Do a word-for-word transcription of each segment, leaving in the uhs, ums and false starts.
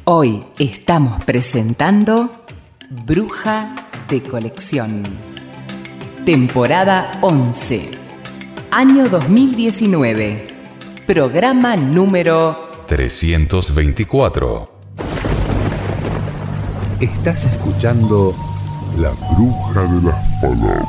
Hoy estamos presentando Bruja de Colección. Temporada once. Año dos mil diecinueve. Programa número trescientos veinticuatro. Estás escuchando La Bruja de las Palabras.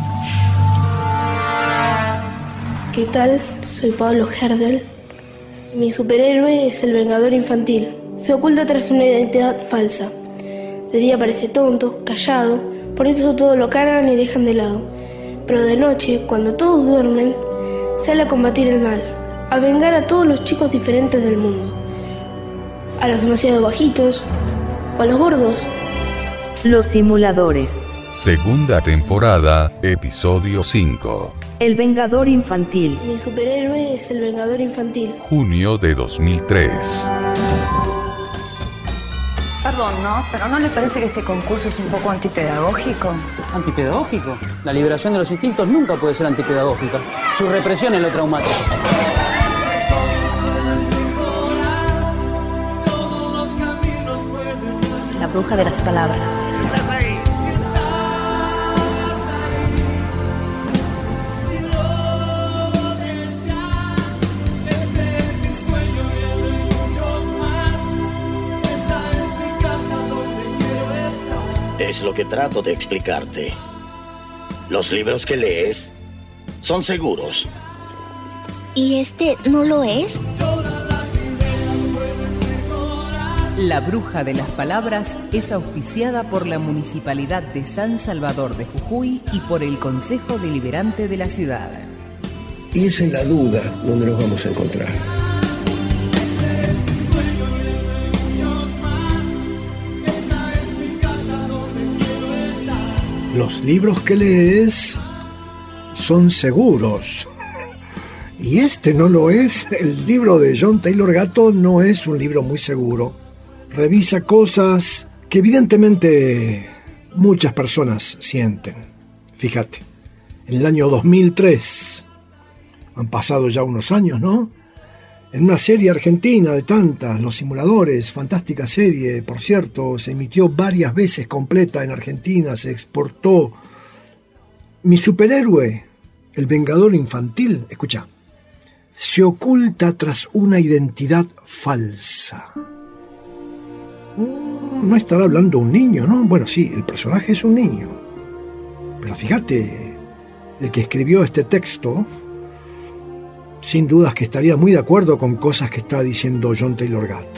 ¿Qué tal? Soy Pablo Herdel. Mi superhéroe es el Vengador Infantil. Se oculta tras una identidad falsa. De día parece tonto, callado, por eso todo lo cargan y dejan de lado. Pero de noche, cuando todos duermen, sale a combatir el mal, a vengar a todos los chicos diferentes del mundo. A los demasiado bajitos o a los gordos. Los simuladores. Segunda temporada, episodio cinco. El Vengador Infantil. Mi superhéroe es el Vengador Infantil. Junio de dos mil tres. Perdón, ¿no? ¿Pero no les parece que este concurso es un poco antipedagógico? ¿Antipedagógico? La liberación de los instintos nunca puede ser antipedagógica. Su represión es lo traumático. La bruja de las palabras. Es lo que trato de explicarte. Los libros que lees son seguros. ¿Y este no lo es? La Bruja de las Palabras es auspiciada por la Municipalidad de San Salvador de Jujuy y por el Consejo Deliberante de la ciudad. Y es en la duda donde nos vamos a encontrar. Los libros que lees son seguros. Y este no lo es. El libro de John Taylor Gatto no es un libro muy seguro. Revisa cosas que evidentemente muchas personas sienten. Fíjate, en el año dos mil tres, han pasado ya unos años, ¿no? En una serie argentina de tantas, Los Simuladores, fantástica serie, por cierto, se emitió varias veces completa en Argentina, se exportó. Mi superhéroe, el Vengador Infantil, escucha, se oculta tras una identidad falsa. No estará hablando un niño, ¿no? Bueno, sí, el personaje es un niño. Pero fíjate, el que escribió este texto, sin dudas que estaría muy de acuerdo con cosas que está diciendo John Taylor Gatto.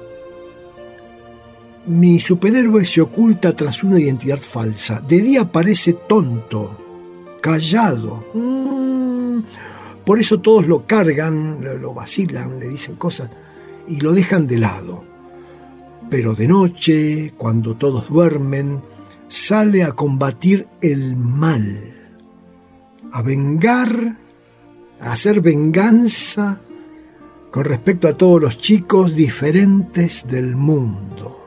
Mi superhéroe se oculta tras una identidad falsa. De día parece tonto, callado. Mm, por eso todos lo cargan, lo vacilan, le dicen cosas y lo dejan de lado. Pero de noche, cuando todos duermen, sale a combatir el mal, a vengar, a hacer venganza con respecto a todos los chicos diferentes del mundo.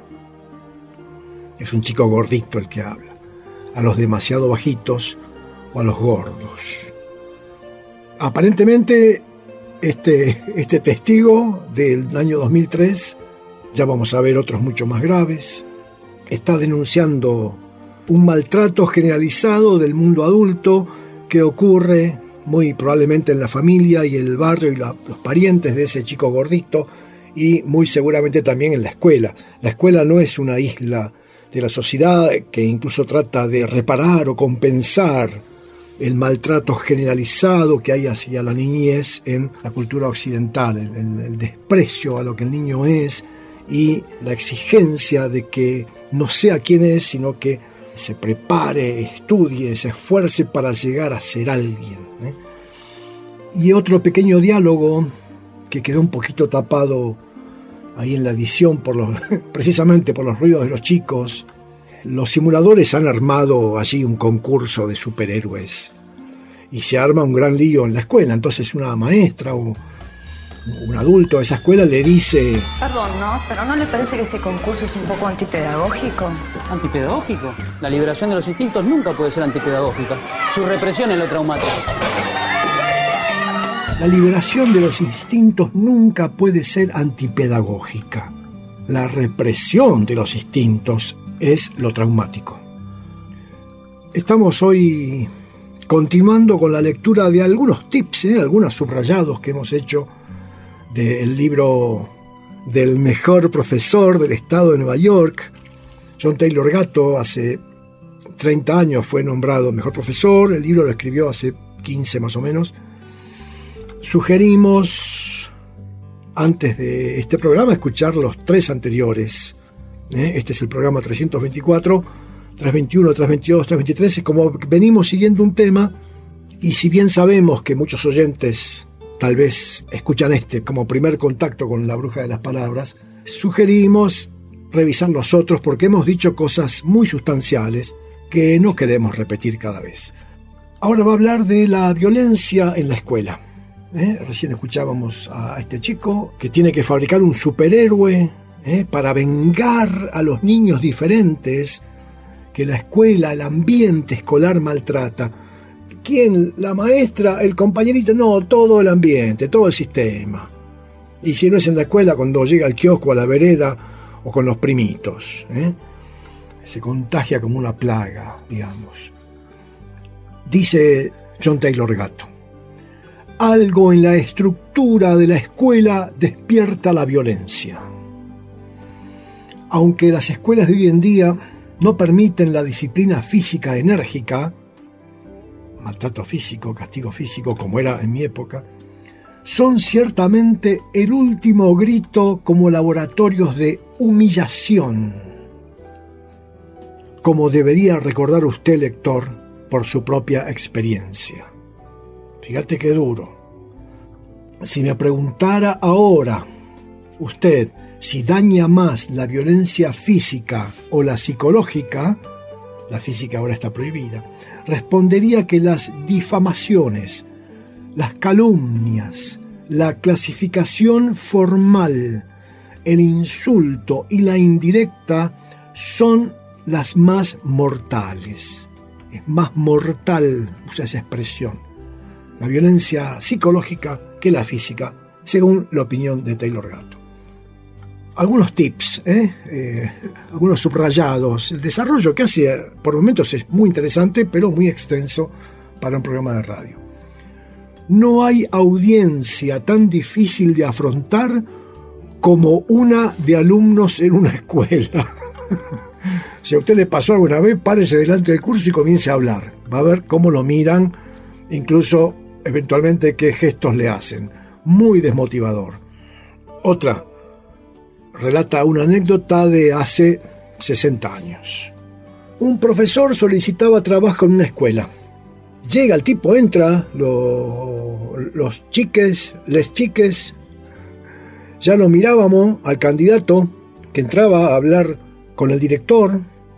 Es un chico gordito el que habla, a los demasiado bajitos o a los gordos. Aparentemente, este, este testigo del año dos mil tres, ya vamos a ver otros mucho más graves, está denunciando un maltrato generalizado del mundo adulto que ocurre muy probablemente en la familia y el barrio y la, los parientes de ese chico gordito, y muy seguramente también en la escuela. La escuela no es una isla de la sociedad que incluso trata de reparar o compensar el maltrato generalizado que hay hacia la niñez en la cultura occidental, el, el, el desprecio a lo que el niño es y la exigencia de que no sea quien es, sino que se prepare, estudie, se esfuerce para llegar a ser alguien, ¿eh? Y otro pequeño diálogo que quedó un poquito tapado ahí en la edición por los, precisamente por los ruidos de los chicos. Los simuladores han armado allí un concurso de superhéroes y se arma un gran lío en la escuela. Entonces una maestra o un adulto de esa escuela le dice: Perdón, ¿no? ¿Pero no les parece que este concurso es un poco antipedagógico? ¿Antipedagógico? La liberación de los instintos nunca puede ser antipedagógica. Su represión es lo traumático. La liberación de los instintos nunca puede ser antipedagógica. la represión de los instintos es lo traumático. Estamos hoy continuando con la lectura de algunos tips, ¿eh? algunos subrayados que hemos hecho del libro del mejor profesor del estado de Nueva York. John Taylor Gatto hace treinta años fue nombrado mejor profesor, el libro lo escribió hace quince más o menos. Sugerimos, antes de este programa, escuchar los tres anteriores. ¿eh? Este es el programa trescientos veinticuatro, trescientos veintiuno, trescientos veintidós, trescientos veintitrés. Es como venimos siguiendo un tema, y si bien sabemos que muchos oyentes tal vez escuchan este como primer contacto con la bruja de las palabras, sugerimos revisar los otros porque hemos dicho cosas muy sustanciales que no queremos repetir cada vez. Ahora va a hablar de la violencia en la escuela. ¿eh? Recién escuchábamos a este chico que tiene que fabricar un superhéroe ¿eh? para vengar a los niños diferentes que la escuela, el ambiente escolar maltrata. ¿Quién? ¿La maestra? ¿El compañerito? No, todo el ambiente, todo el sistema. Y si no es en la escuela, cuando llega al kiosco, a la vereda o con los primitos. ¿eh? Se contagia como una plaga, digamos. Dice John Taylor Gatto: algo en la estructura de la escuela despierta la violencia. Aunque las escuelas de hoy en día no permiten la disciplina física enérgica, maltrato físico, castigo físico, como era en mi época, son ciertamente el último grito como laboratorios de humillación, como debería recordar usted, lector, por su propia experiencia. Fíjate qué duro. Si me preguntara ahora, usted, si daña más la violencia física o la psicológica, la física ahora está prohibida, respondería que las difamaciones, las calumnias, la clasificación formal, el insulto y la indirecta son las más mortales. Es más mortal, usa esa expresión, la violencia psicológica que la física, según la opinión de Taylor Gatto. Algunos tips, ¿eh? Eh, algunos subrayados. El desarrollo que hace por momentos es muy interesante, pero muy extenso para un programa de radio. No hay audiencia tan difícil de afrontar como una de alumnos en una escuela. Si a usted le pasó alguna vez, párese delante del curso y comience a hablar. Va a ver cómo lo miran, incluso eventualmente qué gestos le hacen. Muy desmotivador. Otra. Relata una anécdota de hace sesenta años. Un profesor solicitaba trabajo en una escuela. Llega el tipo, entra, lo, los chiques, les chiques, ya lo mirábamos al candidato que entraba a hablar con el director.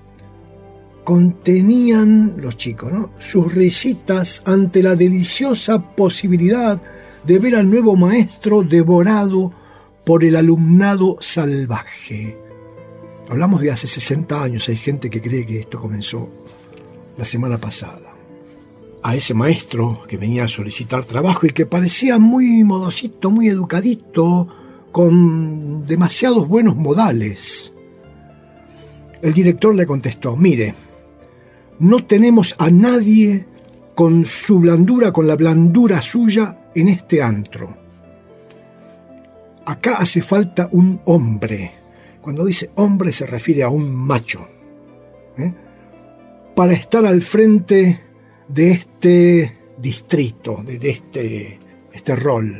Contenían los chicos, ¿no?, sus risitas ante la deliciosa posibilidad de ver al nuevo maestro devorado por el alumnado salvaje. Hablamos de hace sesenta años, hay gente que cree que esto comenzó la semana pasada. A ese maestro que venía a solicitar trabajo y que parecía muy modosito, muy educadito, con demasiados buenos modales. El director le contestó: mire, no tenemos a nadie con su blandura, con la blandura suya en este antro. Acá hace falta un hombre. Cuando dice hombre se refiere a un macho, ¿eh? para estar al frente de este distrito, de, de este, este rol.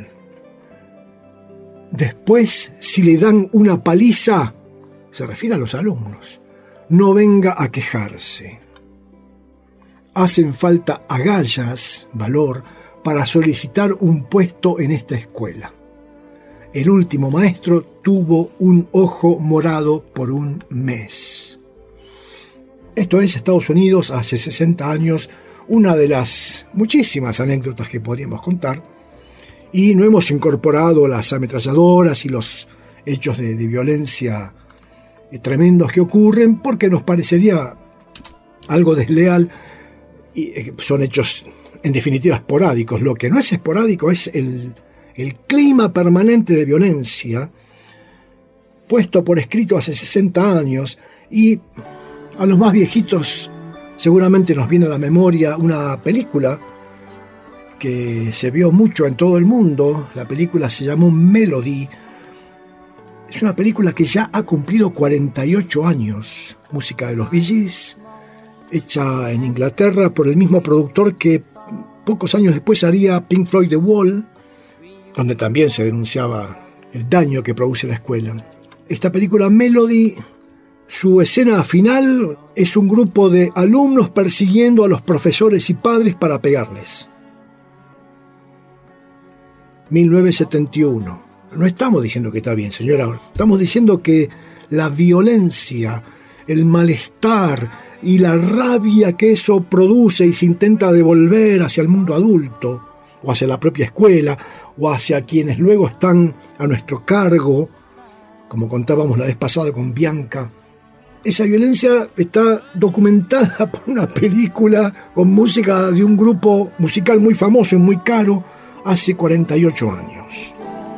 Después, si le dan una paliza, se refiere a los alumnos, no venga a quejarse. Hacen falta agallas, valor, para solicitar un puesto en esta escuela. El último maestro tuvo un ojo morado por un mes. Esto es Estados Unidos hace sesenta años, una de las muchísimas anécdotas que podríamos contar, y no hemos incorporado las ametralladoras y los hechos de, de violencia tremendos que ocurren porque nos parecería algo desleal, y son hechos en definitiva esporádicos. Lo que no es esporádico es el, el clima permanente de violencia puesto por escrito hace sesenta años, y a los más viejitos seguramente nos viene a la memoria una película que se vio mucho en todo el mundo. La película se llamó Melody. Es una película que ya ha cumplido cuarenta y ocho años. Música de los Bee Gees, hecha en Inglaterra por el mismo productor que pocos años después haría Pink Floyd The Wall, donde también se denunciaba el daño que produce la escuela. Esta película Melody, su escena final es un grupo de alumnos persiguiendo a los profesores y padres para pegarles. mil novecientos setenta y uno. No estamos diciendo que está bien, señora. Estamos diciendo que la violencia, el malestar y la rabia que eso produce y se intenta devolver hacia el mundo adulto, o hacia la propia escuela, o hacia quienes luego están a nuestro cargo, como contábamos la vez pasada con Bianca. Esa violencia está documentada por una película con música de un grupo musical muy famoso y muy caro hace cuarenta y ocho años.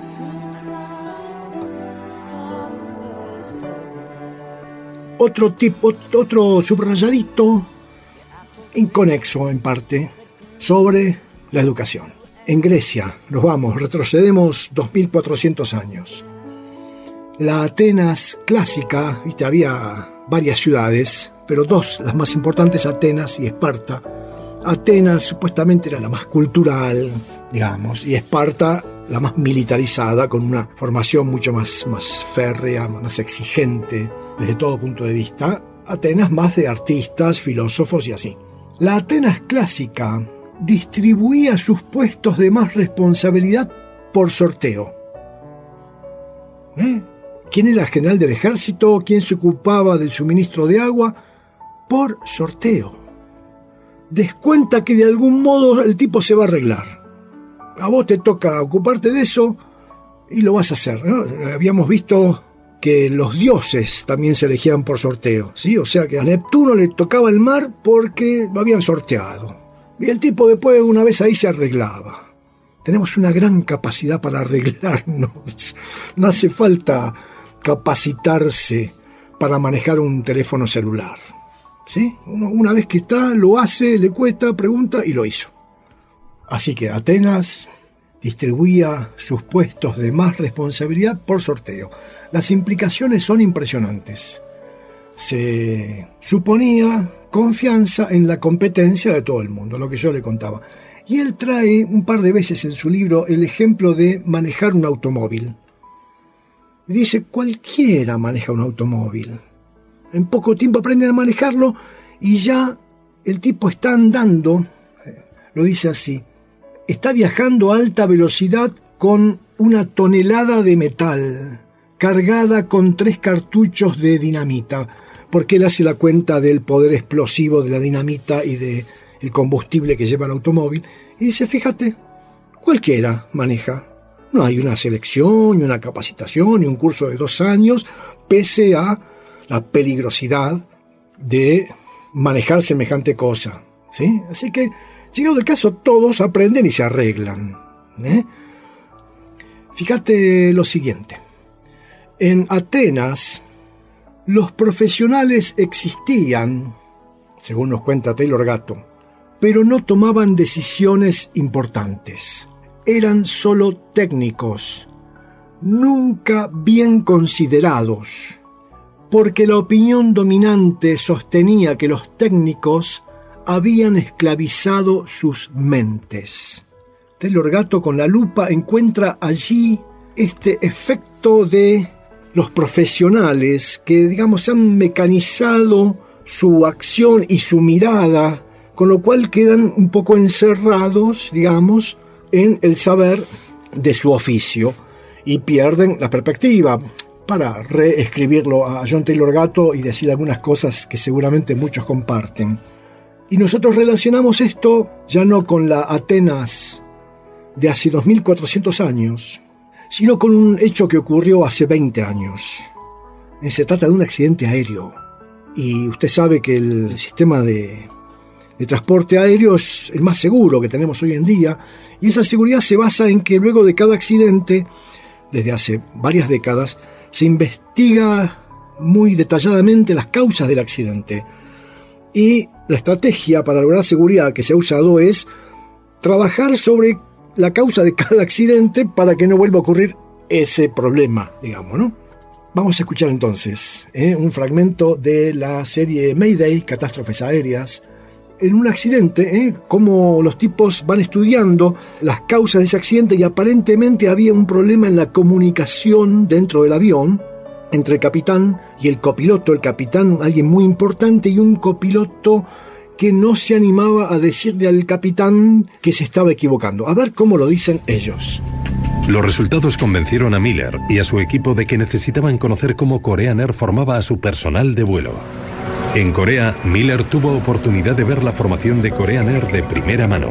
Otro tipo, otro subrayadito, inconexo en parte, sobre la educación. En Grecia, nos vamos, retrocedemos dos mil cuatrocientos años. La Atenas clásica, viste, había varias ciudades, pero dos, las más importantes, Atenas y Esparta. Atenas supuestamente era la más cultural, digamos, y Esparta la más militarizada, con una formación mucho más, más férrea, más exigente desde todo punto de vista. Atenas más de artistas, filósofos y así. La Atenas clásica distribuía sus puestos de más responsabilidad por sorteo. ¿Eh? ¿Quién era el general del ejército? ¿Quién se ocupaba del suministro de agua? Por sorteo. Descuenta que de algún modo el tipo se va a arreglar. A vos te toca ocuparte de eso y lo vas a hacer, ¿no? Habíamos visto que los dioses también se elegían por sorteo, ¿sí? O sea que a Neptuno le tocaba el mar porque lo habían sorteado. Y el tipo después una vez ahí se arreglaba. Tenemos una gran capacidad para arreglarnos. No hace falta capacitarse para manejar un teléfono celular, ¿sí? Una vez que está, lo hace, le cuesta, pregunta y lo hizo. Así que Atenas distribuía sus puestos de más responsabilidad por sorteo. Las implicaciones son impresionantes. Se suponía confianza en la competencia de todo el mundo, lo que yo le contaba. Y él trae un par de veces en su libro el ejemplo de manejar un automóvil. Dice, cualquiera maneja un automóvil. En poco tiempo aprenden a manejarlo y ya el tipo está andando, lo dice así, está viajando a alta velocidad con una tonelada de metal, cargada con tres cartuchos de dinamita, porque él hace la cuenta del poder explosivo de la dinamita y del combustible que lleva el automóvil, y dice, fíjate, cualquiera maneja. No hay una selección, ni una capacitación, ni un curso de dos años, pese a la peligrosidad de manejar semejante cosa, ¿sí? Así que, llegado el caso, todos aprenden y se arreglan, ¿eh? Fíjate lo siguiente. En Atenas, los profesionales existían, según nos cuenta Taylor Gatto, pero no tomaban decisiones importantes. Eran solo técnicos, nunca bien considerados, porque la opinión dominante sostenía que los técnicos habían esclavizado sus mentes. Taylor Gatto con la lupa encuentra allí este efecto de los profesionales que, digamos, han mecanizado su acción y su mirada, con lo cual quedan un poco encerrados, digamos, en el saber de su oficio y pierden la perspectiva. Para reescribirlo a John Taylor Gatto y decir algunas cosas que seguramente muchos comparten. Y nosotros relacionamos esto ya no con la Atenas de hace dos mil cuatrocientos años, sino con un hecho que ocurrió hace veinte años. Se trata de un accidente aéreo. Y usted sabe que el sistema de, de transporte aéreo es el más seguro que tenemos hoy en día. Y esa seguridad se basa en que luego de cada accidente, desde hace varias décadas, se investiga muy detalladamente las causas del accidente. Y la estrategia para lograr seguridad que se ha usado es trabajar sobre la causa de cada accidente para que no vuelva a ocurrir ese problema, digamos, ¿no? Vamos a escuchar entonces ¿eh? un fragmento de la serie Mayday, Catástrofes Aéreas. En un accidente, ¿eh? cómo los tipos van estudiando las causas de ese accidente, y aparentemente había un problema en la comunicación dentro del avión entre el capitán y el copiloto. El capitán, alguien muy importante, y un copiloto que no se animaba a decirle al capitán que se estaba equivocando. A ver cómo lo dicen ellos. Los resultados convencieron a Miller y a su equipo de que necesitaban conocer cómo Korean Air formaba a su personal de vuelo. En Corea, Miller tuvo oportunidad de ver la formación de Korean Air de primera mano.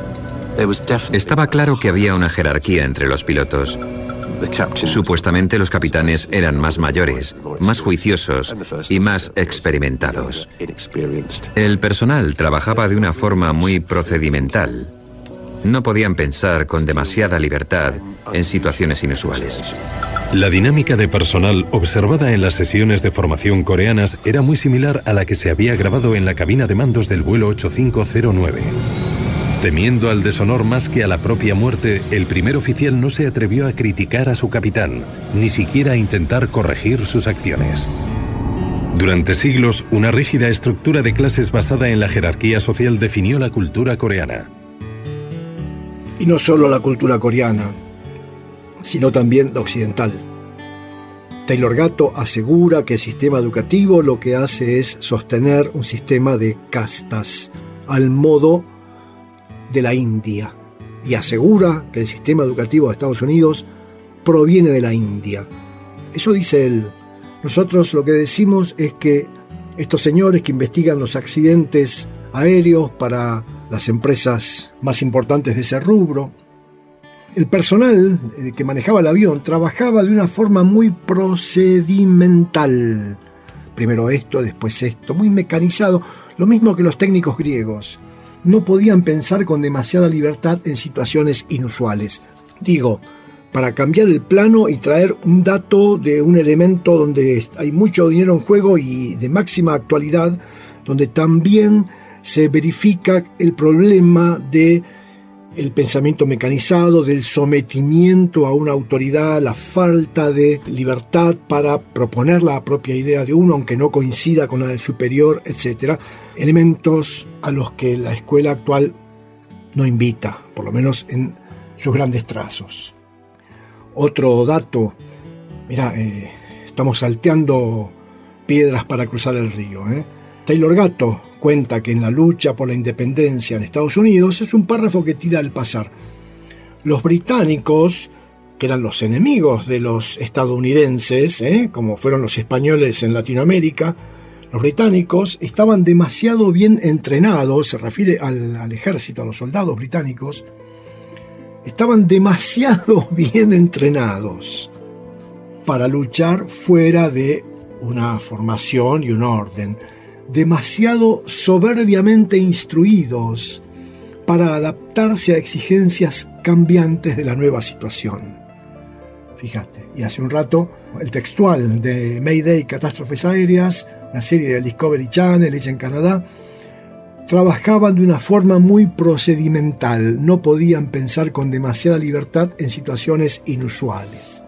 Estaba claro que había una jerarquía entre los pilotos. Supuestamente los capitanes eran más mayores, más juiciosos y más experimentados. El personal trabajaba de una forma muy procedimental. No podían pensar con demasiada libertad en situaciones inusuales. La dinámica de personal observada en las sesiones de formación coreanas era muy similar a la que se había grabado en la cabina de mandos del vuelo ocho cinco cero nueve. Temiendo al deshonor más que a la propia muerte, el primer oficial no se atrevió a criticar a su capitán, ni siquiera a intentar corregir sus acciones. Durante siglos, una rígida estructura de clases basada en la jerarquía social definió la cultura coreana. Y no solo la cultura coreana, sino también la occidental. Taylor Gatto asegura que el sistema educativo lo que hace es sostener un sistema de castas, al modo de la India, y asegura que el sistema educativo de Estados Unidos proviene de la India. Eso dice él. Nosotros lo que decimos es que estos señores que investigan los accidentes aéreos para las empresas más importantes de ese rubro, el personal que manejaba el avión trabajaba de una forma muy procedimental. Primero esto, después esto, muy mecanizado, lo mismo que los técnicos griegos. No podían pensar con demasiada libertad en situaciones inusuales. Digo, para cambiar el plano y traer un dato de un elemento donde hay mucho dinero en juego y de máxima actualidad, donde también se verifica el problema de el pensamiento mecanizado, del sometimiento a una autoridad, la falta de libertad para proponer la propia idea de uno, aunque no coincida con la del superior, etcétera. Elementos a los que la escuela actual no invita, por lo menos en sus grandes trazos. Otro dato, mira, eh, estamos salteando piedras para cruzar el río. ¿eh? Taylor Gatto cuenta que en la lucha por la independencia en Estados Unidos, es un párrafo que tira al pasar, los británicos, que eran los enemigos de los estadounidenses, ¿eh? como fueron los españoles en Latinoamérica, los británicos estaban demasiado bien entrenados, se refiere al, al ejército, a los soldados británicos, estaban demasiado bien entrenados para luchar fuera de una formación y un orden, demasiado soberbiamente instruidos para adaptarse a exigencias cambiantes de la nueva situación. Fíjate, y hace un rato el textual de Mayday, Catástrofes Aéreas, una serie del Discovery Channel hecha en Canadá, trabajaban de una forma muy procedimental, no podían pensar con demasiada libertad en situaciones inusuales.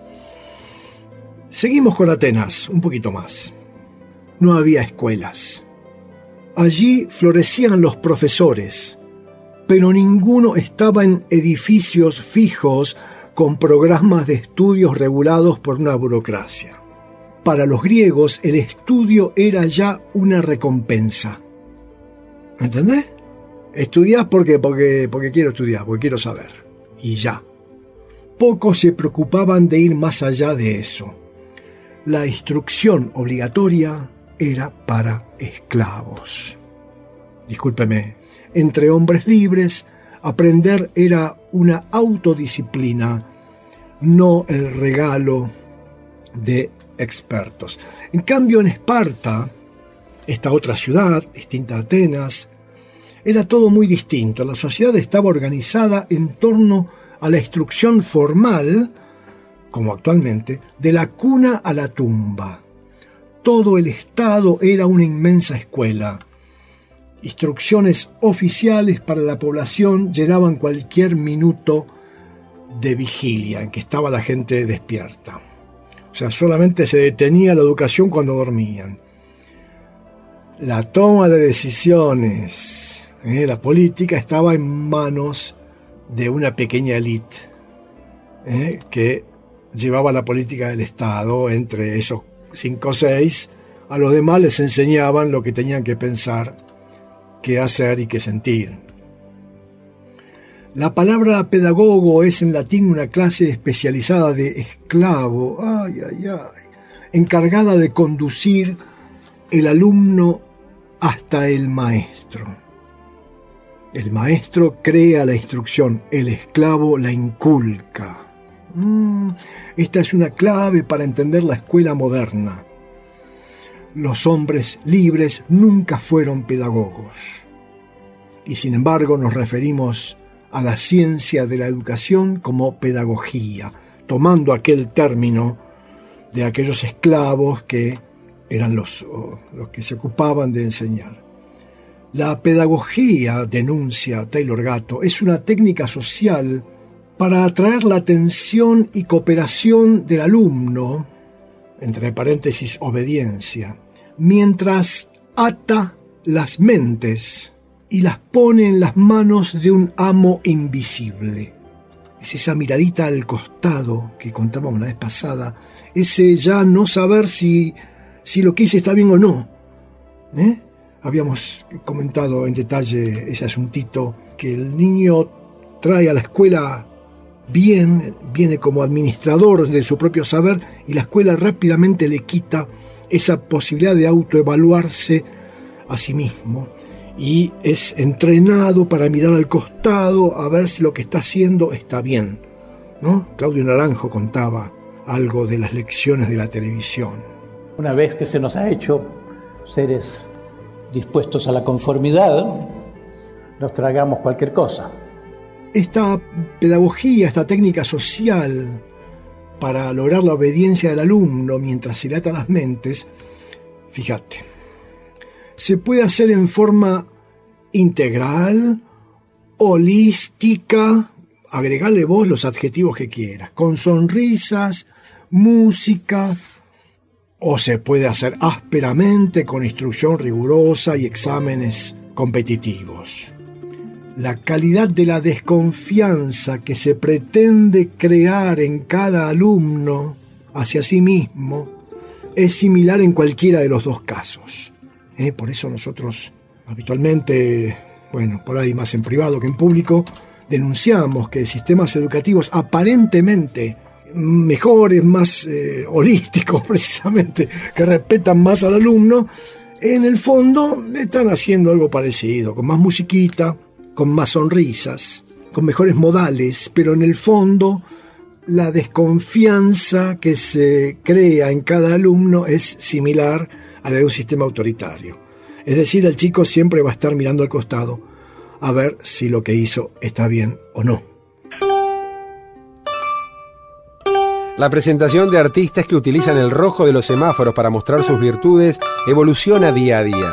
Seguimos con Atenas, un poquito más. No había escuelas. Allí florecían los profesores, pero ninguno estaba en edificios fijos con programas de estudios regulados por una burocracia. Para los griegos, el estudio era ya una recompensa. ¿Entendés? Estudiás porque, porque, porque quiero estudiar, porque quiero saber. Y ya. Pocos se preocupaban de ir más allá de eso. La instrucción obligatoria era para esclavos. Discúlpeme, entre hombres libres, aprender era una autodisciplina, no el regalo de expertos. En cambio, en Esparta, esta otra ciudad, distinta a Atenas, era todo muy distinto. La sociedad estaba organizada en torno a la instrucción formal, como actualmente, de la cuna a la tumba. Todo el Estado era una inmensa escuela. Instrucciones oficiales para la población llenaban cualquier minuto de vigilia en que estaba la gente despierta. O sea, solamente se detenía la educación cuando dormían. La toma de decisiones, ¿eh? la política estaba en manos de una pequeña élite ¿eh? que llevaba la política del Estado. Entre esos cinco o seis, a los demás les enseñaban lo que tenían que pensar, qué hacer y qué sentir. La palabra pedagogo es en latín una clase especializada de esclavo, ay, ay, ay, encargada de conducir el alumno hasta el maestro. El maestro crea la instrucción, el esclavo la inculca. Mm, esta es una clave para entender la escuela moderna. Los hombres libres nunca fueron pedagogos. Y sin embargo nos referimos a la ciencia de la educación como pedagogía, tomando aquel término de aquellos esclavos que eran los, los que se ocupaban de enseñar. La pedagogía, denuncia Taylor Gatto, es una técnica social para atraer la atención y cooperación del alumno, entre paréntesis obediencia, mientras ata las mentes y las pone en las manos de un amo invisible. Es esa miradita al costado que contábamos la vez pasada, ese ya no saber si, si lo que hice está bien o no. ¿Eh? Habíamos comentado en detalle ese asuntito, que el niño trae a la escuela bien, viene como administrador de su propio saber, y la escuela rápidamente le quita esa posibilidad de autoevaluarse a sí mismo, y es entrenado para mirar al costado a ver si lo que está haciendo está bien, ¿no? Claudio Naranjo contaba algo de las lecciones de la televisión. Una vez que se nos ha hecho seres dispuestos a la conformidad, nos tragamos cualquier cosa. Esta pedagogía, esta técnica social para lograr la obediencia del alumno mientras se le atan las mentes, fíjate, se puede hacer en forma integral, holística, agregale vos los adjetivos que quieras, con sonrisas, música, o se puede hacer ásperamente con instrucción rigurosa y exámenes competitivos. La calidad de la desconfianza que se pretende crear en cada alumno hacia sí mismo es similar en cualquiera de los dos casos. ¿Eh? Por eso nosotros habitualmente, bueno, por ahí más en privado que en público, denunciamos que sistemas educativos aparentemente mejores, más eh, holísticos precisamente, que respetan más al alumno, en el fondo están haciendo algo parecido, con más musiquita, con más sonrisas, con mejores modales, pero en el fondo la desconfianza que se crea en cada alumno es similar a la de un sistema autoritario. Es decir, el chico siempre va a estar mirando al costado a ver si lo que hizo está bien o no. La presentación de artistas que utilizan el rojo de los semáforos para mostrar sus virtudes evoluciona día a día.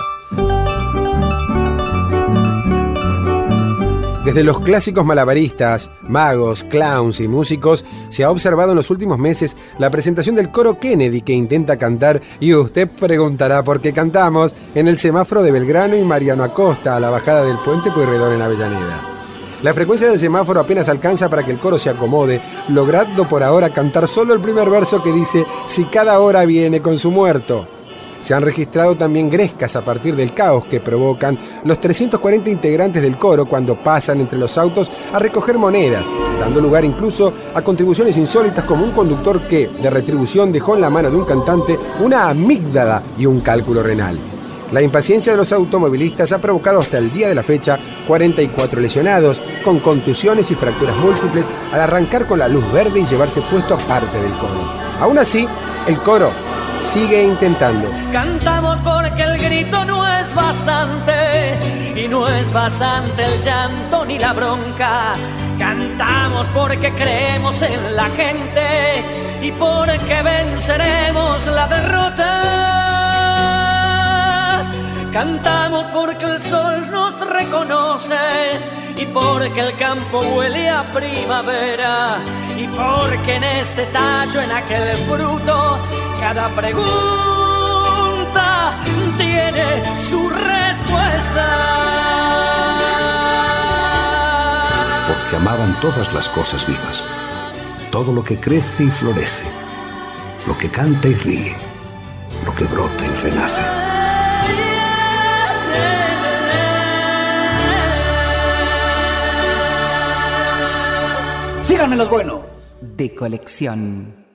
Desde los clásicos malabaristas, magos, clowns y músicos, se ha observado en los últimos meses la presentación del coro Kennedy, que intenta cantar, y usted preguntará por qué cantamos, en el semáforo de Belgrano y Mariano Acosta, a la bajada del puente Pueyrredón en Avellaneda. La frecuencia del semáforo apenas alcanza para que el coro se acomode, logrando por ahora cantar solo el primer verso que dice «Si cada hora viene con su muerto». Se han registrado también grescas a partir del caos que provocan los trescientos cuarenta integrantes del coro cuando pasan entre los autos a recoger monedas, dando lugar incluso a contribuciones insólitas como un conductor que, de retribución, dejó en la mano de un cantante una amígdala y un cálculo renal. La impaciencia de los automovilistas ha provocado hasta el día de la fecha cuarenta y cuatro lesionados, con contusiones y fracturas múltiples al arrancar con la luz verde y llevarse puesto aparte del coro. Aún así, el coro sigue intentando. Cantamos porque el grito no es bastante, y no es bastante el llanto ni la bronca. Cantamos porque creemos en la gente, y porque venceremos la derrota. Cantamos porque el sol nos reconoce y porque el campo huele a primavera y porque en este tallo, en aquel fruto, cada pregunta tiene su respuesta. Porque amaban todas las cosas vivas, todo lo que crece y florece, lo que canta y ríe, lo que brota y renace. Síganme los buenos. De colección.